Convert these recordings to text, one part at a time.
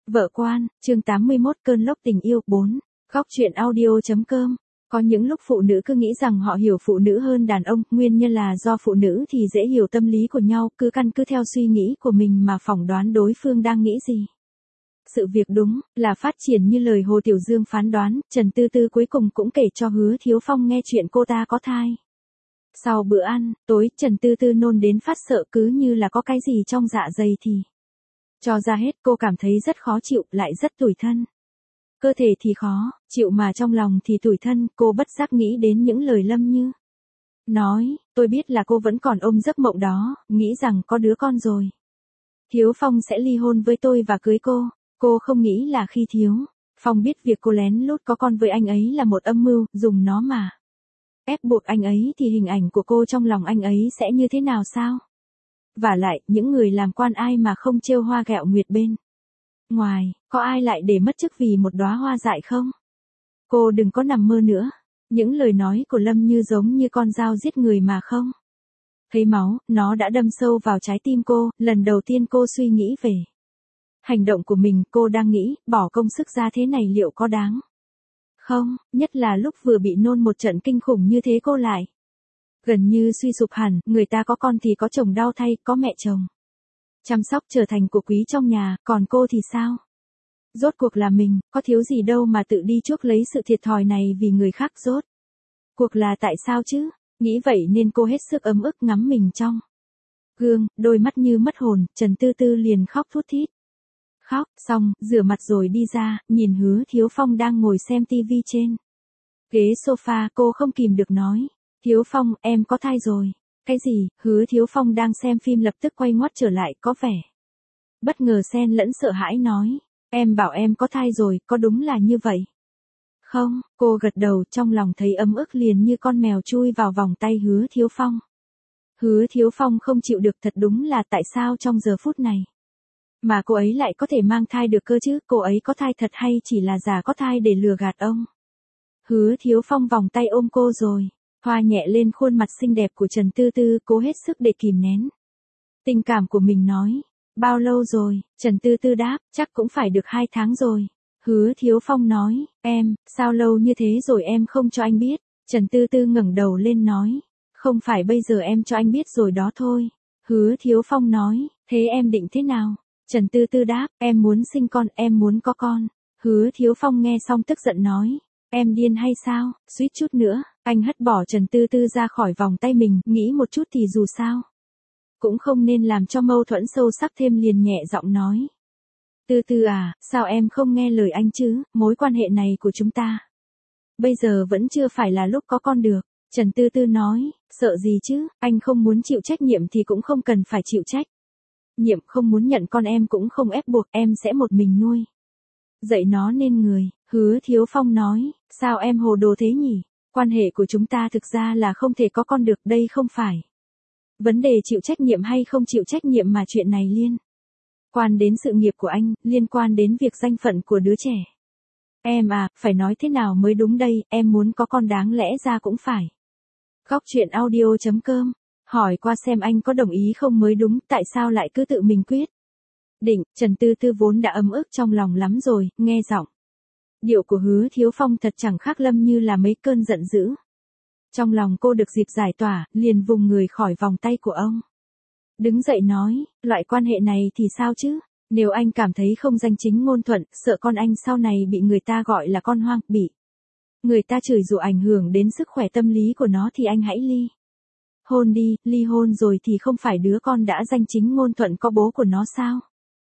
Vợ quan, chương 81 cơn lốc tình yêu 4. Góc truyện audio.com. Có những lúc phụ nữ cứ nghĩ rằng họ hiểu phụ nữ hơn đàn ông, nguyên nhân là do phụ nữ thì dễ hiểu tâm lý của nhau, cứ căn cứ theo suy nghĩ của mình mà phỏng đoán đối phương đang nghĩ gì. Sự việc đúng là phát triển như lời Hồ Tiểu Dương phán đoán, Trần Tư Tư cuối cùng cũng kể cho Hứa Thiếu Phong nghe chuyện cô ta có thai. Sau bữa ăn, tối, Trần Tư Tư nôn đến phát sợ, cứ như là có cái gì trong dạ dày thì cho ra hết. Cô cảm thấy rất khó chịu, lại rất tủi thân. Cơ thể thì khó chịu mà trong lòng thì tủi thân. Cô bất giác nghĩ đến những lời Lâm Như nói. Tôi biết là cô vẫn còn ôm giấc mộng đó, nghĩ rằng có đứa con rồi Thiếu Phong sẽ ly hôn với tôi và cưới cô. Cô không nghĩ là khi Thiếu Phong biết việc cô lén lút có con với anh ấy là một âm mưu, dùng nó mà ép buộc anh ấy, thì hình ảnh của cô trong lòng anh ấy sẽ như thế nào sao? Vả lại, những người làm quan ai mà không trêu hoa ghẹo nguyệt bên ngoài, có ai lại để mất chức vì một đóa hoa dại không? Cô đừng có nằm mơ nữa. Những lời nói của Lâm Như giống như con dao giết người mà không thấy máu, nó đã đâm sâu vào trái tim cô. Lần đầu tiên cô suy nghĩ về hành động của mình, cô đang nghĩ, bỏ công sức ra thế này liệu có đáng không? Nhất là lúc vừa bị nôn một trận kinh khủng như thế cô lại gần như suy sụp hẳn. Người ta có con thì có chồng đau thay, có mẹ chồng chăm sóc trở thành của quý trong nhà, còn cô thì sao? Rốt cuộc là mình, có thiếu gì đâu mà tự đi chuốc lấy sự thiệt thòi này vì người khác. Rốt cuộc là tại sao chứ? Nghĩ vậy nên cô hết sức ấm ức ngắm mình trong gương, đôi mắt như mất hồn. Trần Tư Tư liền khóc thút thít. Khóc xong, rửa mặt rồi đi ra, nhìn Hứa Thiếu Phong đang ngồi xem tivi trên ghế sofa, cô không kìm được nói. Thiếu Phong, em có thai rồi. Cái gì? Hứa Thiếu Phong đang xem phim lập tức quay ngoắt trở lại, có vẻ bất ngờ xen lẫn sợ hãi nói. Em bảo em có thai rồi, có đúng là như vậy không? Cô gật đầu, trong lòng thấy ấm ức liền như con mèo chui vào vòng tay Hứa Thiếu Phong. Hứa Thiếu Phong không chịu được, thật đúng là tại sao trong giờ phút này mà cô ấy lại có thể mang thai được cơ chứ? Cô ấy có thai thật hay chỉ là giả có thai để lừa gạt ông? Hứa Thiếu Phong vòng tay ôm cô rồi thoa nhẹ lên khuôn mặt xinh đẹp của Trần Tư Tư, cố hết sức để kìm nén tình cảm của mình nói. Bao lâu rồi? Trần Tư Tư đáp, chắc cũng phải được 2 tháng rồi. Hứa Thiếu Phong nói, em, sao lâu như thế rồi em không cho anh biết? Trần Tư Tư ngẩng đầu lên nói, không phải bây giờ em cho anh biết rồi đó thôi. Hứa Thiếu Phong nói, thế em định thế nào? Trần Tư Tư đáp, em muốn sinh con, em muốn có con. Hứa Thiếu Phong nghe xong tức giận nói, em điên hay sao? Suýt chút nữa anh hất bỏ Trần Tư Tư ra khỏi vòng tay mình, nghĩ một chút thì dù sao cũng không nên làm cho mâu thuẫn sâu sắc thêm, liền nhẹ giọng nói. Tư Tư à, sao em không nghe lời anh chứ? Mối quan hệ này của chúng ta bây giờ vẫn chưa phải là lúc có con được. Trần Tư Tư nói, sợ gì chứ? Anh không muốn chịu trách nhiệm thì cũng không cần phải chịu trách nhiệm, không muốn nhận con em cũng không ép buộc, em sẽ một mình nuôi dạy nó nên người. Hứa Thiếu Phong nói, sao em hồ đồ thế nhỉ? Quan hệ của chúng ta thực ra là không thể có con được, đây không phải vấn đề chịu trách nhiệm hay không chịu trách nhiệm mà chuyện này liên quan đến sự nghiệp của anh, liên quan đến việc danh phận của đứa trẻ. Em à, phải nói thế nào mới đúng đây, em muốn có con đáng lẽ ra cũng phải. Góc truyện audio.com. Hỏi qua xem anh có đồng ý không mới đúng, tại sao lại cứ tự mình quyết định? Trần Tư Tư vốn đã ấm ức trong lòng lắm rồi, nghe giọng điệu của Hứa Thiếu Phong thật chẳng khác Lâm Như là mấy cơn giận dữ. Trong lòng cô được dịp giải tỏa, liền vùng người khỏi vòng tay của ông. Đứng dậy nói, loại quan hệ này thì sao chứ? Nếu anh cảm thấy không danh chính ngôn thuận, sợ con anh sau này bị người ta gọi là con hoang, bị người ta chửi rủa ảnh hưởng đến sức khỏe tâm lý của nó thì anh hãy ly hôn đi. Ly hôn rồi thì không phải đứa con đã danh chính ngôn thuận có bố của nó sao?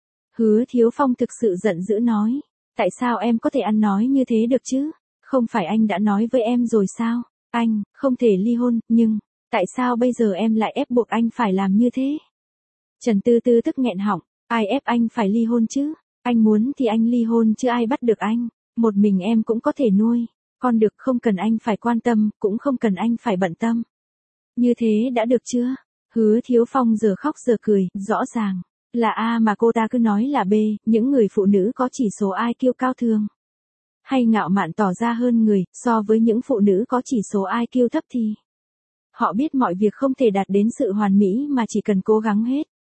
Hứa Thiếu Phong thực sự giận dữ nói, tại sao em có thể ăn nói như thế được chứ? Không phải anh đã nói với em rồi sao? Anh không thể ly hôn, nhưng tại sao bây giờ em lại ép buộc anh phải làm như thế? Trần Tư Tư tức nghẹn họng, ai ép anh phải ly hôn chứ? Anh muốn thì anh ly hôn chứ ai bắt được anh. Một mình em cũng có thể nuôi con được, không cần anh phải quan tâm, cũng không cần anh phải bận tâm. Như thế đã được chưa? Hứa Thiếu Phong giờ khóc giờ cười, rõ ràng là A mà cô ta cứ nói là B. Những người phụ nữ có chỉ số IQ cao thường hay ngạo mạn tỏ ra hơn người, so với những phụ nữ có chỉ số IQ thấp thì họ biết mọi việc không thể đạt đến sự hoàn mỹ mà chỉ cần cố gắng hết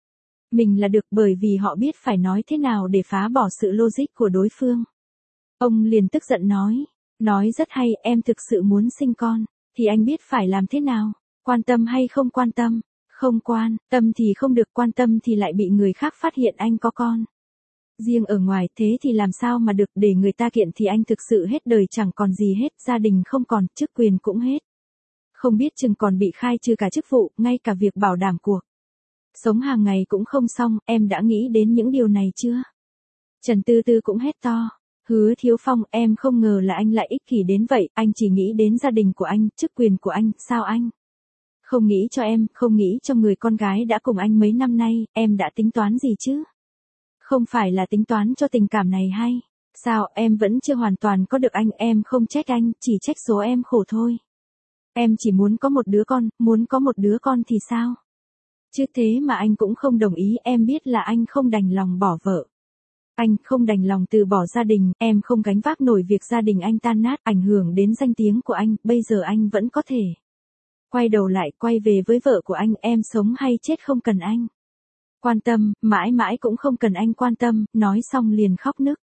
mình là được, bởi vì họ biết phải nói thế nào để phá bỏ sự logic của đối phương. Ông liền tức giận nói rất hay, em thực sự muốn sinh con, thì anh biết phải làm thế nào, quan tâm hay không quan tâm, không quan tâm thì không được, quan tâm thì lại bị người khác phát hiện anh có con. Riêng ở ngoài thế thì làm sao mà được, để người ta kiện thì anh thực sự hết đời chẳng còn gì hết, gia đình không còn, chức quyền cũng hết. Không biết chừng còn bị khai trừ cả chức vụ, ngay cả việc bảo đảm cuộc sống hàng ngày cũng không xong, em đã nghĩ đến những điều này chưa? Trần Tư Tư cũng hét to. Hứa Thiếu Phong, em không ngờ là anh lại ích kỷ đến vậy, anh chỉ nghĩ đến gia đình của anh, chức quyền của anh, sao anh không nghĩ cho em, không nghĩ cho người con gái đã cùng anh mấy năm nay, em đã tính toán gì chứ? Không phải là tính toán cho tình cảm này hay? Sao em vẫn chưa hoàn toàn có được anh, em không trách anh, chỉ trách số em khổ thôi. Em chỉ muốn có một đứa con, muốn có một đứa con thì sao? Chứ thế mà anh cũng không đồng ý, em biết là anh không đành lòng bỏ vợ. Anh không đành lòng từ bỏ gia đình, em không gánh vác nổi việc gia đình anh tan nát, ảnh hưởng đến danh tiếng của anh, bây giờ anh vẫn có thể quay đầu lại, quay về với vợ của anh, em sống hay chết không cần anh quan tâm, mãi mãi cũng không cần anh quan tâm, nói xong liền khóc nức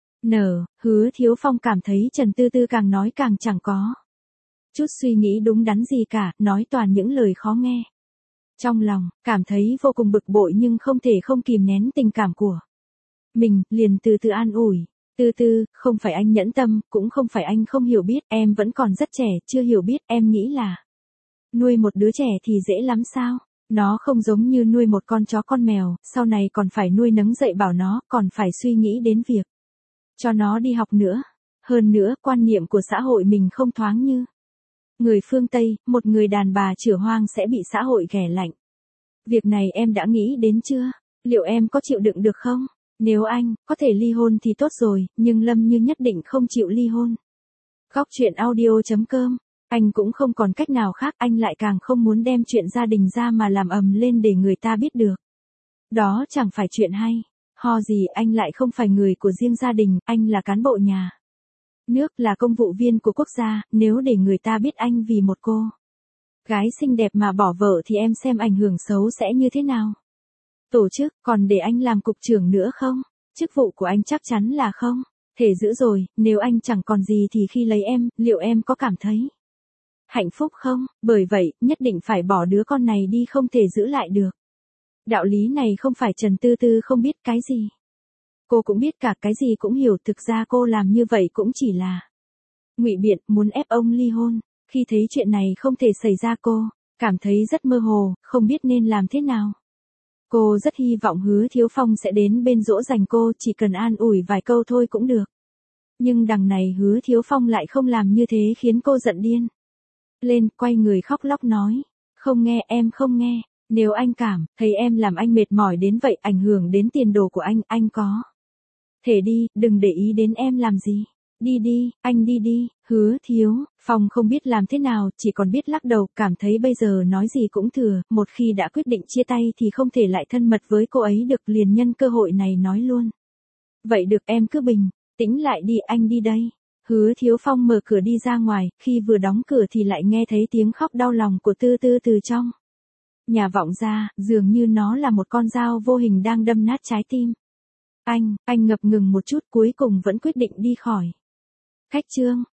nở. Hứa Thiếu Phong cảm thấy Trần Tư Tư càng nói càng chẳng có chút suy nghĩ đúng đắn gì cả, nói toàn những lời khó nghe. Trong lòng, cảm thấy vô cùng bực bội nhưng không thể không kìm nén tình cảm của mình, liền từ từ an ủi. Tư Tư, không phải anh nhẫn tâm, cũng không phải anh không hiểu biết, em vẫn còn rất trẻ, chưa hiểu biết, em nghĩ là nuôi một đứa trẻ thì dễ lắm sao? Nó không giống như nuôi một con chó con mèo, sau này còn phải nuôi nấng dạy bảo nó, còn phải suy nghĩ đến việc cho nó đi học nữa. Hơn nữa, quan niệm của xã hội mình không thoáng như người phương Tây, một người đàn bà chửa hoang sẽ bị xã hội ghẻ lạnh. Việc này em đã nghĩ đến chưa? Liệu em có chịu đựng được không? Nếu anh có thể ly hôn thì tốt rồi, nhưng Lâm Như nhất định không chịu ly hôn. Góc chuyện audio.com. Anh cũng không còn cách nào khác, anh lại càng không muốn đem chuyện gia đình ra mà làm ầm lên để người ta biết được. Đó chẳng phải chuyện hay. Ho gì, anh lại không phải người của riêng gia đình, anh là cán bộ nhà nước, là công vụ viên của quốc gia, nếu để người ta biết anh vì một cô gái xinh đẹp mà bỏ vợ thì em xem ảnh hưởng xấu sẽ như thế nào. Tổ chức, còn để anh làm cục trưởng nữa không? Chức vụ của anh chắc chắn là không thể giữ rồi, nếu anh chẳng còn gì thì khi lấy em, liệu em có cảm thấy hạnh phúc không? Bởi vậy, nhất định phải bỏ đứa con này đi, không thể giữ lại được. Đạo lý này không phải Trần Tư Tư không biết cái gì. Cô cũng biết cả, cái gì cũng hiểu, thực ra cô làm như vậy cũng chỉ là ngụy biện, muốn ép ông ly hôn. Khi thấy chuyện này không thể xảy ra, cô cảm thấy rất mơ hồ, không biết nên làm thế nào. Cô rất hy vọng Hứa Thiếu Phong sẽ đến bên dỗ dành cô, chỉ cần an ủi vài câu thôi cũng được. Nhưng đằng này Hứa Thiếu Phong lại không làm như thế, khiến cô giận điên lên, quay người khóc lóc nói. Không nghe, em không nghe. Nếu anh cảm thấy em làm anh mệt mỏi đến vậy, ảnh hưởng đến tiền đồ của anh có thể đi, đừng để ý đến em làm gì. Đi đi, anh đi đi. Hứa Thiếu Phong không biết làm thế nào, chỉ còn biết lắc đầu, cảm thấy bây giờ nói gì cũng thừa, một khi đã quyết định chia tay thì không thể lại thân mật với cô ấy được, liền nhân cơ hội này nói luôn. Vậy được, em cứ bình tĩnh lại đi, anh đi đây. Hứa Thiếu Phong mở cửa đi ra ngoài, khi vừa đóng cửa thì lại nghe thấy tiếng khóc đau lòng của Tư Tư từ trong nhà vọng ra, dường như nó là một con dao vô hình đang đâm nát trái tim. Anh ngập ngừng một chút, cuối cùng vẫn quyết định đi khỏi khách trương.